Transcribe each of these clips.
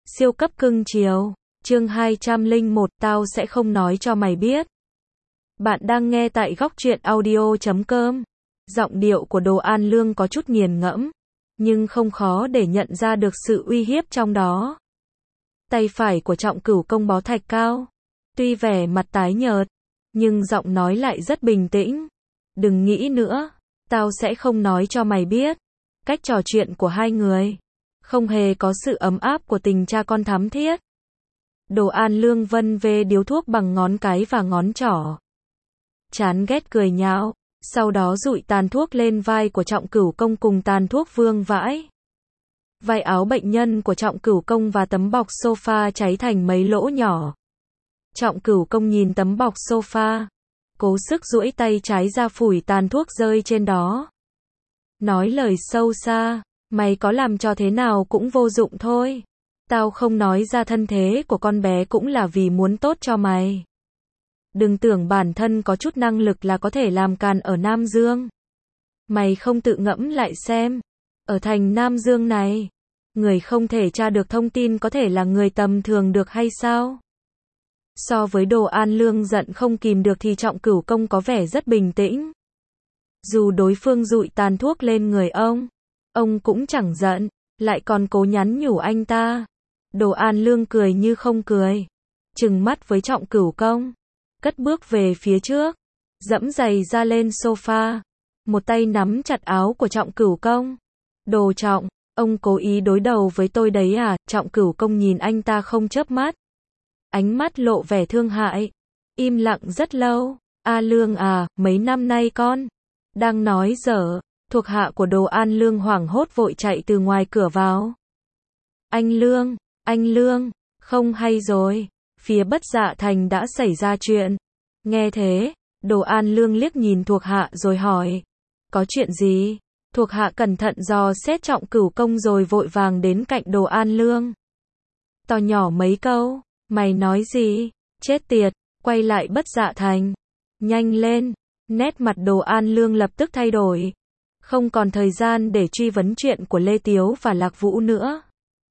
Siêu cấp cưng chiều. Chương 201, tao sẽ không nói cho mày biết. Bạn đang nghe tại góc truyện audio.com. Giọng điệu của Đồ An Lương có chút nghiền ngẫm, nhưng không khó để nhận ra được sự uy hiếp trong đó. Tay phải của Trọng Cửu Công bó thạch cao. Tuy vẻ mặt tái nhợt, nhưng giọng nói lại rất bình tĩnh. Đừng nghĩ nữa, tao sẽ không nói cho mày biết. Cách trò chuyện của hai người không hề có sự ấm áp của tình cha con thắm thiết. Đồ An Lương vân vê điếu thuốc bằng ngón cái và ngón trỏ. Chán ghét cười nhạo, sau đó dụi tàn thuốc lên vai của Trọng Cửu Công cùng tàn thuốc vương vãi. Vai áo bệnh nhân của Trọng Cửu Công và tấm bọc sofa cháy thành mấy lỗ nhỏ. Trọng Cửu Công nhìn tấm bọc sofa, cố sức duỗi tay trái ra phủi tàn thuốc rơi trên đó. Nói lời sâu xa, mày có làm cho thế nào cũng vô dụng thôi. Tao không nói ra thân thế của con bé cũng là vì muốn tốt cho mày. Đừng tưởng bản thân có chút năng lực là có thể làm càn ở Nam Dương. Mày không tự ngẫm lại xem, ở thành Nam Dương này, người không thể tra được thông tin có thể là người tầm thường được hay sao? So với Đồ An Lương giận không kìm được thì Trọng Cửu Công có vẻ rất bình tĩnh. Dù đối phương dụi tàn thuốc lên người ông cũng chẳng giận, lại còn cố nhắn nhủ anh ta. Đồ An Lương cười như không cười, trừng mắt với Trọng Cửu Công, cất bước về phía trước, dẫm giày ra lên sofa, một tay nắm chặt áo của Trọng Cửu Công. Đồ Trọng, ông cố ý đối đầu với tôi đấy à? Trọng Cửu Công nhìn anh ta không chớp mắt, ánh mắt lộ vẻ thương hại, im lặng rất lâu. A Lương à, mấy năm nay con đang nói dở. Thuộc hạ của Đồ An Lương hoảng hốt vội chạy từ ngoài cửa vào. Anh Lương, không hay rồi, phía Bất Dạ Thành đã xảy ra chuyện. Nghe thế, Đồ An Lương liếc nhìn thuộc hạ rồi hỏi, có chuyện gì? Thuộc hạ cẩn thận dò xét Trọng Cửu Công rồi vội vàng đến cạnh Đồ An Lương. To nhỏ mấy câu, mày nói gì? Chết tiệt, quay lại Bất Dạ Thành. Nhanh lên, nét mặt Đồ An Lương lập tức thay đổi. Không còn thời gian để truy vấn chuyện của Lê Tiếu và Lạc Vũ nữa.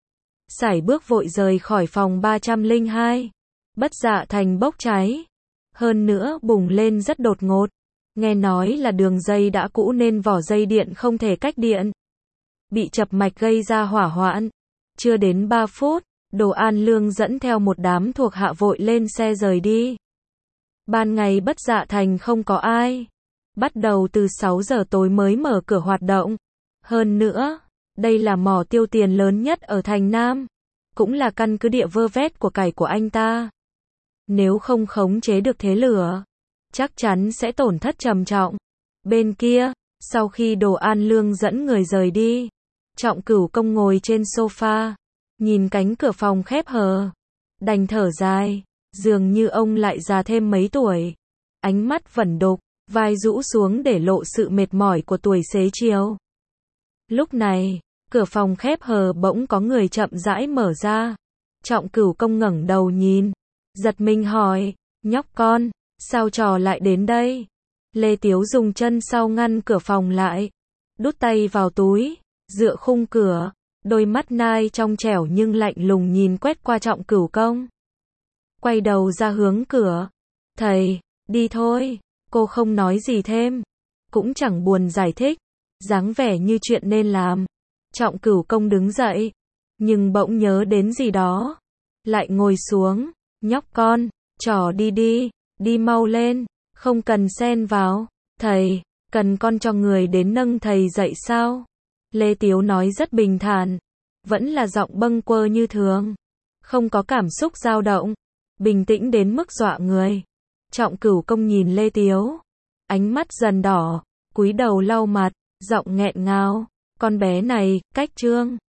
Sải bước vội rời khỏi phòng 302. Bất Dạ Thành bốc cháy. Hơn nữa bùng lên rất đột ngột. Nghe nói là đường dây đã cũ nên vỏ dây điện không thể cách điện. Bị chập mạch gây ra hỏa hoạn. Chưa đến 3 phút, Đồ An Lương dẫn theo một đám thuộc hạ vội lên xe rời đi. Ban ngày Bất Dạ Thành không có ai. Bắt đầu từ 6 giờ tối mới mở cửa hoạt động. Hơn nữa, đây là mỏ tiêu tiền lớn nhất ở thành Nam, cũng là căn cứ địa vơ vét của cải của anh ta. Nếu không khống chế được thế lửa, chắc chắn sẽ tổn thất trầm trọng. Bên kia, sau khi Đồ An Lương dẫn người rời đi, Trọng Cửu Công ngồi trên sofa, nhìn cánh cửa phòng khép hờ, đành thở dài, dường như ông lại già thêm mấy tuổi. Ánh mắt vẩn đục, vai rũ xuống để lộ sự mệt mỏi của tuổi xế chiều. Lúc này, cửa phòng khép hờ bỗng có người chậm rãi mở ra. Trọng Cửu Công ngẩng đầu nhìn, giật mình hỏi, nhóc con, sao trò lại đến đây? Lê Tiếu dùng chân sau ngăn cửa phòng lại, đút tay vào túi, dựa khung cửa, đôi mắt nai trong trẻo nhưng lạnh lùng nhìn quét qua Trọng Cửu Công. Quay đầu ra hướng cửa, thầy, đi thôi. Cô không nói gì thêm, cũng chẳng buồn giải thích, dáng vẻ như chuyện nên làm. Trọng Cửu Công đứng dậy, nhưng bỗng nhớ đến gì đó, lại ngồi xuống. Nhóc con, trò đi đi, đi mau lên, không cần xen vào. Thầy, cần con cho người đến nâng thầy dậy sao? Lê Tiếu nói rất bình thản, vẫn là giọng bâng quơ như thường, không có cảm xúc dao động, bình tĩnh đến mức dọa người. Trọng Cửu Công nhìn Lê Tiếu, ánh mắt dần đỏ, cúi đầu lau mặt, giọng nghẹn ngào, con bé này, cách Trương